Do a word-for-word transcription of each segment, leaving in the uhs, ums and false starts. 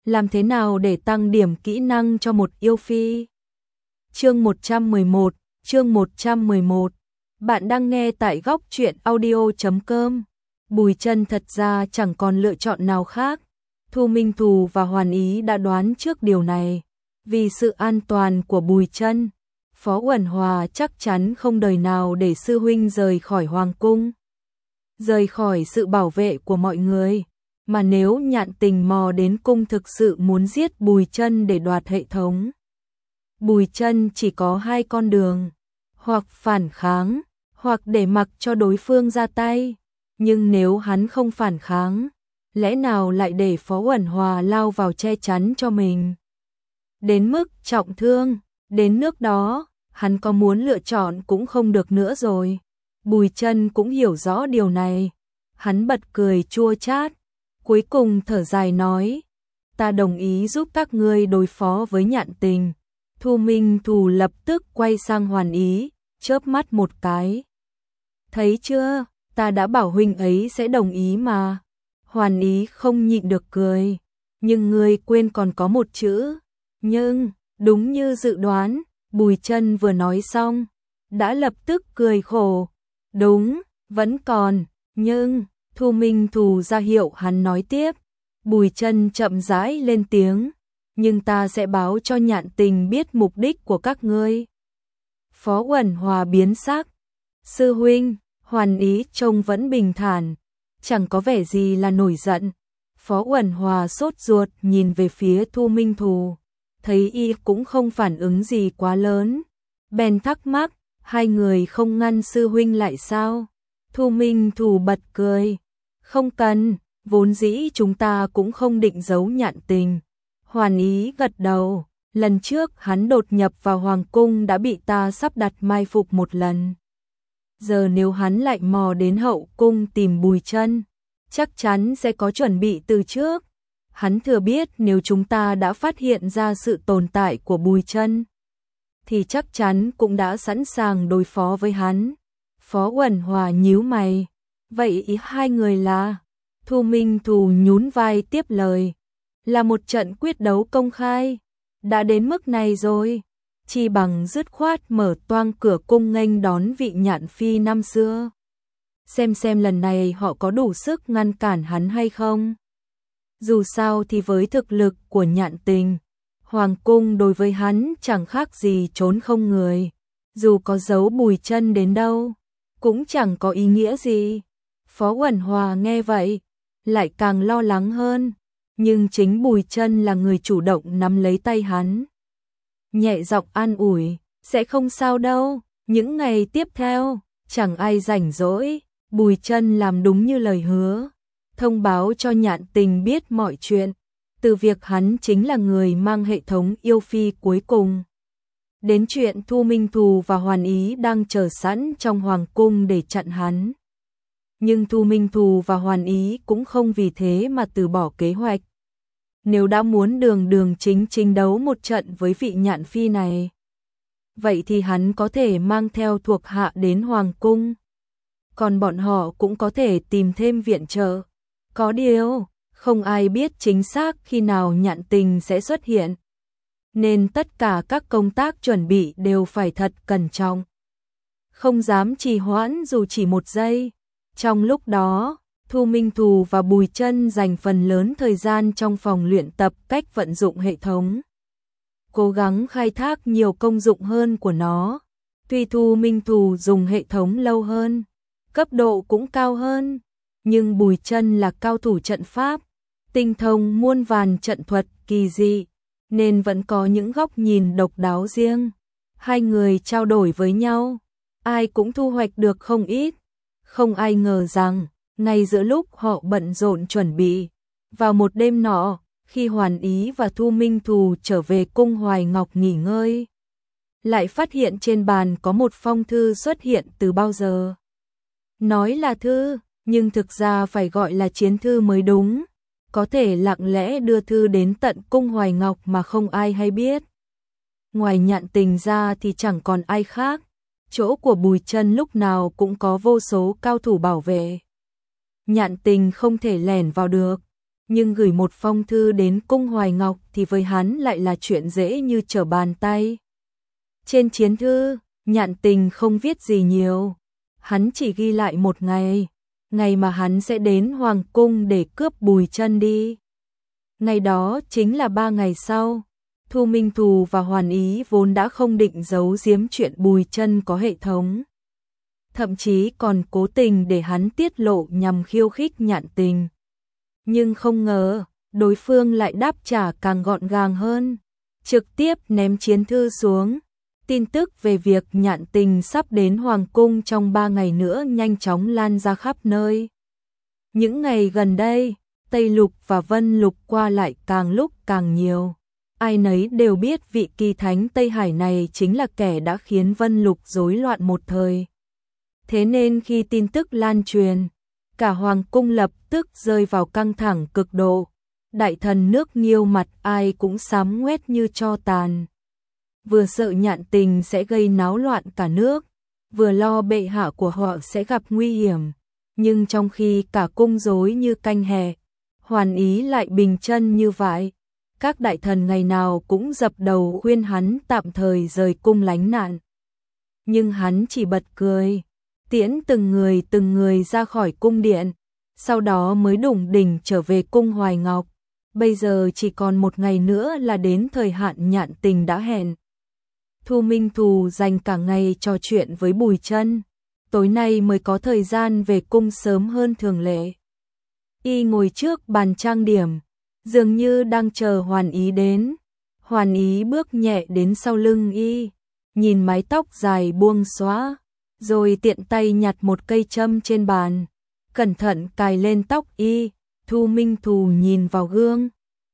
Làm thế nào để tăng điểm kỹ năng cho một yêu phi? Chương một trăm mười một, chương một trăm mười một. Bạn đang nghe tại góc truyện audio chấm com. Bùi Chân thật ra chẳng còn lựa chọn nào khác. Thu Minh Thù và Hoàn Ý đã đoán trước điều này. Vì sự an toàn của Bùi Chân, Phó Uẩn Hòa chắc chắn không đời nào để sư huynh rời khỏi hoàng cung, rời khỏi sự bảo vệ của mọi người. Mà nếu Nhạn Tình mò đến cung thực sự muốn giết Bùi Chân để đoạt hệ thống, Bùi Chân chỉ có hai con đường, hoặc phản kháng, hoặc để mặc cho đối phương ra tay. Nhưng nếu hắn không phản kháng, lẽ nào lại để Phó Uẩn Hòa lao vào che chắn cho mình? Đến mức trọng thương, đến nước đó, hắn có muốn lựa chọn cũng không được nữa rồi. Bùi Chân cũng hiểu rõ điều này. Hắn bật cười chua chát, cuối cùng thở dài nói, ta đồng ý giúp các ngươi đối phó với Nhạn Tình. Thu Minh Thù lập tức quay sang Hoàn Ý, chớp mắt một cái. Thấy chưa, ta đã bảo huynh ấy sẽ đồng ý mà. Hoàn Ý không nhịn được cười, nhưng ngươi quên còn có một chữ. Nhưng, đúng như dự đoán, Bùi Chân vừa nói xong, đã lập tức cười khổ. Đúng, vẫn còn, nhưng, Thu Minh Thù ra hiệu hắn nói tiếp. Bùi Chân chậm rãi lên tiếng, nhưng ta sẽ báo cho Nhạn Tình biết mục đích của các ngươi. Phó Uẩn Hòa biến sắc. Sư huynh, Hoàn Ý trông vẫn bình thản, chẳng có vẻ gì là nổi giận. Phó Uẩn Hòa sốt ruột nhìn về phía Thu Minh Thù, thấy y cũng không phản ứng gì quá lớn, bèn thắc mắc, hai người không ngăn sư huynh lại sao? Thu Minh Thù bật cười, không cần, vốn dĩ chúng ta cũng không định giấu Nhạn Tình. Hoàn Ý gật đầu, lần trước hắn đột nhập vào hoàng cung đã bị ta sắp đặt mai phục một lần. Giờ nếu hắn lại mò đến hậu cung tìm Bùi Chân, chắc chắn sẽ có chuẩn bị từ trước. Hắn thừa biết nếu chúng ta đã phát hiện ra sự tồn tại của Bùi Chân, thì chắc chắn cũng đã sẵn sàng đối phó với hắn. Phó Uẩn Hòa nhíu mày, vậy ý hai người là? Thu Minh Thù nhún vai tiếp lời, là một trận quyết đấu công khai. Đã đến mức này rồi, chi bằng dứt khoát mở toang cửa cung nghênh đón vị Nhạn Phi năm xưa. Xem xem lần này họ có đủ sức ngăn cản hắn hay không. Dù sao thì với thực lực của Nhạn Tình, hoàng cung đối với hắn chẳng khác gì trốn không người. Dù có giấu Bùi Chân đến đâu, cũng chẳng có ý nghĩa gì. Phó Uẩn Hòa nghe vậy, lại càng lo lắng hơn. Nhưng chính Bùi Chân là người chủ động nắm lấy tay hắn, nhẹ giọng an ủi, sẽ không sao đâu. Những ngày tiếp theo, chẳng ai rảnh rỗi. Bùi Chân làm đúng như lời hứa, thông báo cho Nhạn Tình biết mọi chuyện, từ việc hắn chính là người mang hệ thống yêu phi cuối cùng, đến chuyện Thu Minh Thù và Hoàn Ý đang chờ sẵn trong hoàng cung để chặn hắn. Nhưng Thu Minh Thù và Hoàn Ý cũng không vì thế mà từ bỏ kế hoạch. Nếu đã muốn đường đường chính chính đấu một trận với vị Nhạn Phi này, vậy thì hắn có thể mang theo thuộc hạ đến hoàng cung, còn bọn họ cũng có thể tìm thêm viện trợ. Có điều, không ai biết chính xác khi nào Nhạn Tình sẽ xuất hiện, nên tất cả các công tác chuẩn bị đều phải thật cẩn trọng, không dám trì hoãn dù chỉ một giây. Trong lúc đó, Thu Minh Thù và Bùi Chân dành phần lớn thời gian trong phòng luyện tập cách vận dụng hệ thống, cố gắng khai thác nhiều công dụng hơn của nó. Tuy Thu Minh Thù dùng hệ thống lâu hơn, cấp độ cũng cao hơn, nhưng Bùi Chân là cao thủ trận pháp, tinh thông muôn vàn trận thuật kỳ dị, nên vẫn có những góc nhìn độc đáo riêng. Hai người trao đổi với nhau, ai cũng thu hoạch được không ít. Không ai ngờ rằng, ngay giữa lúc họ bận rộn chuẩn bị, vào một đêm nọ, khi Hoàn Ý và Thu Minh Thù trở về cung Hoài Ngọc nghỉ ngơi, lại phát hiện trên bàn có một phong thư xuất hiện từ bao giờ. Nói là thư, nhưng thực ra phải gọi là chiến thư mới đúng, có thể lặng lẽ đưa thư đến tận cung Hoài Ngọc mà không ai hay biết. Ngoài Nhạn Tình ra thì chẳng còn ai khác. Chỗ của Bùi Chân lúc nào cũng có vô số cao thủ bảo vệ. Nhạn Tình không thể lẻn vào được, nhưng gửi một phong thư đến cung Hoài Ngọc thì với hắn lại là chuyện dễ như trở bàn tay. Trên chiến thư, Nhạn Tình không viết gì nhiều, hắn chỉ ghi lại một ngày, ngày mà hắn sẽ đến Hoàng cung để cướp Bùi Chân đi. Ngày đó chính là ba ngày sau. Thu Minh Thù và Hoàn Ý vốn đã không định giấu giếm chuyện Bùi Chân có hệ thống, thậm chí còn cố tình để hắn tiết lộ nhằm khiêu khích Nhạn Tình. Nhưng không ngờ, đối phương lại đáp trả càng gọn gàng hơn, trực tiếp ném chiến thư xuống. Tin tức về việc Nhạn Tình sắp đến Hoàng cung trong ba ngày nữa nhanh chóng lan ra khắp nơi. Những ngày gần đây, Tây Lục và Vân Lục qua lại càng lúc càng nhiều. Ai nấy đều biết vị kỳ thánh Tây Hải này chính là kẻ đã khiến Vân Lục rối loạn một thời. Thế nên khi tin tức lan truyền, cả Hoàng cung lập tức rơi vào căng thẳng cực độ. Đại thần nước Nghiêu mặt ai cũng xám ngoét như tro tàn. Vừa sợ Nhạn Tình sẽ gây náo loạn cả nước, vừa lo bệ hạ của họ sẽ gặp nguy hiểm. Nhưng trong khi cả cung rối như canh hè, Hoàn Ý lại bình chân như vậy. Các đại thần ngày nào cũng dập đầu khuyên hắn tạm thời rời cung lánh nạn. Nhưng hắn chỉ bật cười, tiễn từng người từng người ra khỏi cung điện, sau đó mới đủng đỉnh trở về cung Hoài Ngọc. Bây giờ chỉ còn một ngày nữa là đến thời hạn Nhạn Tình đã hẹn. Thu Minh Thù dành cả ngày trò chuyện với Bùi Chân, tối nay mới có thời gian về cung sớm hơn thường lệ. Y ngồi trước bàn trang điểm, dường như đang chờ Hoàn Ý đến. Hoàn Ý bước nhẹ đến sau lưng Y, nhìn mái tóc dài buông xõa, rồi tiện tay nhặt một cây châm trên bàn, cẩn thận cài lên tóc Y. Thu Minh Thù nhìn vào gương,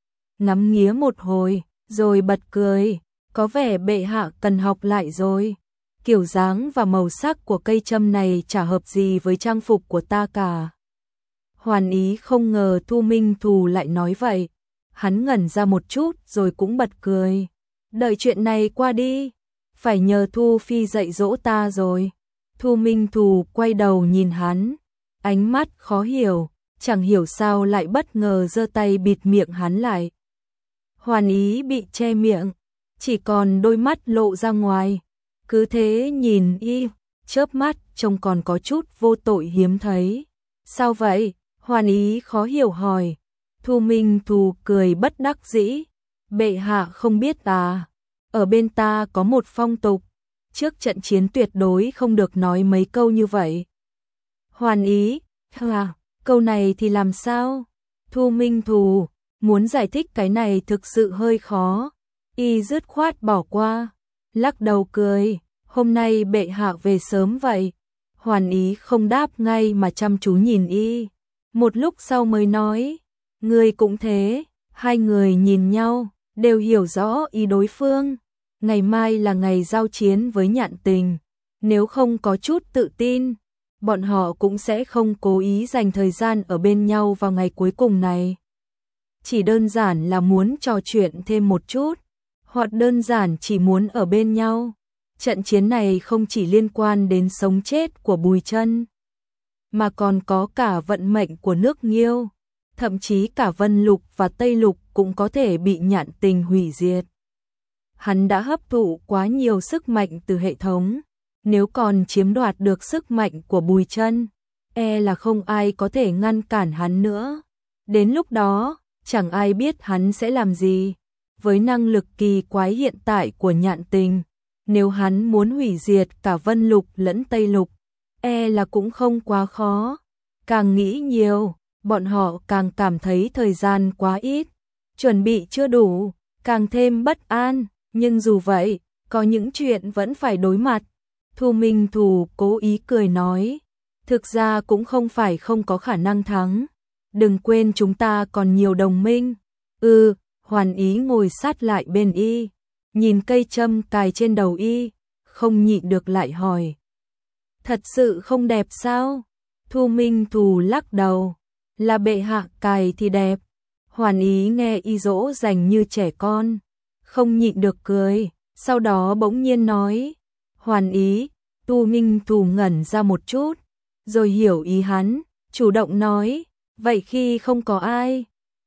ngắm nghía một hồi, rồi bật cười, có vẻ bệ hạ cần học lại rồi. Kiểu dáng và màu sắc của cây châm này chả hợp gì với trang phục của ta cả. Hoàn Ý không ngờ Thu Minh Thù lại nói vậy. Hắn ngẩn ra một chút rồi cũng bật cười. Đợi chuyện này qua đi, phải nhờ Thu Phi dạy dỗ ta rồi. Thu Minh Thù quay đầu nhìn hắn, ánh mắt khó hiểu, chẳng hiểu sao lại bất ngờ giơ tay bịt miệng hắn lại. Hoàn Ý bị che miệng, chỉ còn đôi mắt lộ ra ngoài, cứ thế nhìn Y, chớp mắt trông còn có chút vô tội hiếm thấy. Sao vậy? Hoàn Ý khó hiểu hỏi. Thu Minh Thù cười bất đắc dĩ, bệ hạ không biết à, ở bên ta có một phong tục, trước trận chiến tuyệt đối không được nói mấy câu như vậy. Hoàn Ý, à, câu này thì làm sao? Thu Minh Thù, muốn giải thích cái này thực sự hơi khó. Y dứt khoát bỏ qua, lắc đầu cười, hôm nay bệ hạ về sớm vậy. Hoàn Ý không đáp ngay mà chăm chú nhìn Y, một lúc sau mới nói, người cũng thế. Hai người nhìn nhau, đều hiểu rõ ý đối phương. Ngày mai là ngày giao chiến với Nhạn Tình, nếu không có chút tự tin, bọn họ cũng sẽ không cố ý dành thời gian ở bên nhau vào ngày cuối cùng này. Chỉ đơn giản là muốn trò chuyện thêm một chút, hoặc đơn giản chỉ muốn ở bên nhau. Trận chiến này không chỉ liên quan đến sống chết của Bùi Chân, mà còn có cả vận mệnh của nước Nghiêu, thậm chí cả Vân Lục và Tây Lục cũng có thể bị Nhạn Tình hủy diệt. Hắn đã hấp thụ quá nhiều sức mạnh từ hệ thống, nếu còn chiếm đoạt được sức mạnh của Bùi Chân, e là không ai có thể ngăn cản hắn nữa. Đến lúc đó, chẳng ai biết hắn sẽ làm gì. Với năng lực kỳ quái hiện tại của Nhạn Tình, nếu hắn muốn hủy diệt cả Vân Lục lẫn Tây Lục, e là cũng không quá khó. Càng nghĩ nhiều, bọn họ càng cảm thấy thời gian quá ít, chuẩn bị chưa đủ, càng thêm bất an. Nhưng dù vậy, có những chuyện vẫn phải đối mặt. Thu Minh Thù cố ý cười nói, thực ra cũng không phải không có khả năng thắng. Đừng quên chúng ta còn nhiều đồng minh. Ừ, Hoàn Ý ngồi sát lại bên Y, nhìn cây châm cài trên đầu Y, không nhịn được lại hỏi, thật sự không đẹp sao? Thu Minh Thù lắc đầu, là bệ hạ cài thì đẹp. Hoàn Ý nghe Y dỗ dành như trẻ con, không nhịn được cười, sau đó bỗng nhiên nói, Hoàn Ý. Thu Minh Thù ngẩn ra một chút, rồi hiểu ý hắn, chủ động nói, vậy khi không có ai,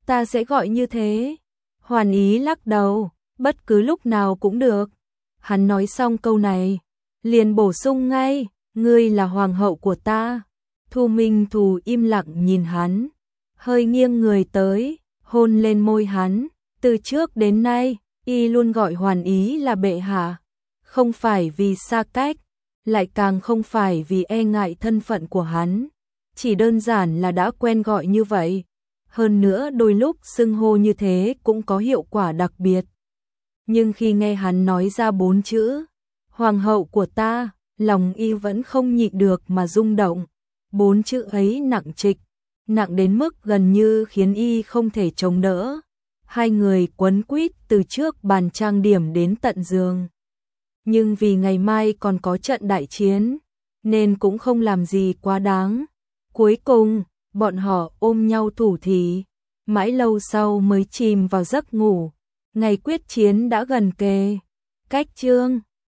Ta sẽ gọi như thế. Hoàn Ý lắc đầu, bất cứ lúc nào cũng được. Hắn nói xong câu này, liền bổ sung ngay, ngươi là hoàng hậu của ta. Thu Minh Thù im lặng nhìn hắn, hơi nghiêng người tới, hôn lên môi hắn. Từ trước đến nay, y luôn gọi Hoàn Ý là bệ hạ, không phải vì xa cách, lại càng không phải vì e ngại thân phận của hắn, chỉ đơn giản là đã quen gọi như vậy. Hơn nữa đôi lúc xưng hô như thế cũng có hiệu quả đặc biệt. Nhưng khi nghe hắn nói ra bốn chữ, hoàng hậu của ta, lòng y vẫn không nhịn được mà rung động. Bốn chữ ấy nặng trịch, nặng đến mức gần như khiến y không thể chống đỡ. Hai người quấn quýt từ trước bàn trang điểm đến tận giường. Nhưng vì ngày mai còn có trận đại chiến, nên cũng không làm gì quá đáng. Cuối cùng, bọn họ ôm nhau thủ thỉ, mãi lâu sau mới chìm vào giấc ngủ. Ngày quyết chiến đã gần kề. Cách chương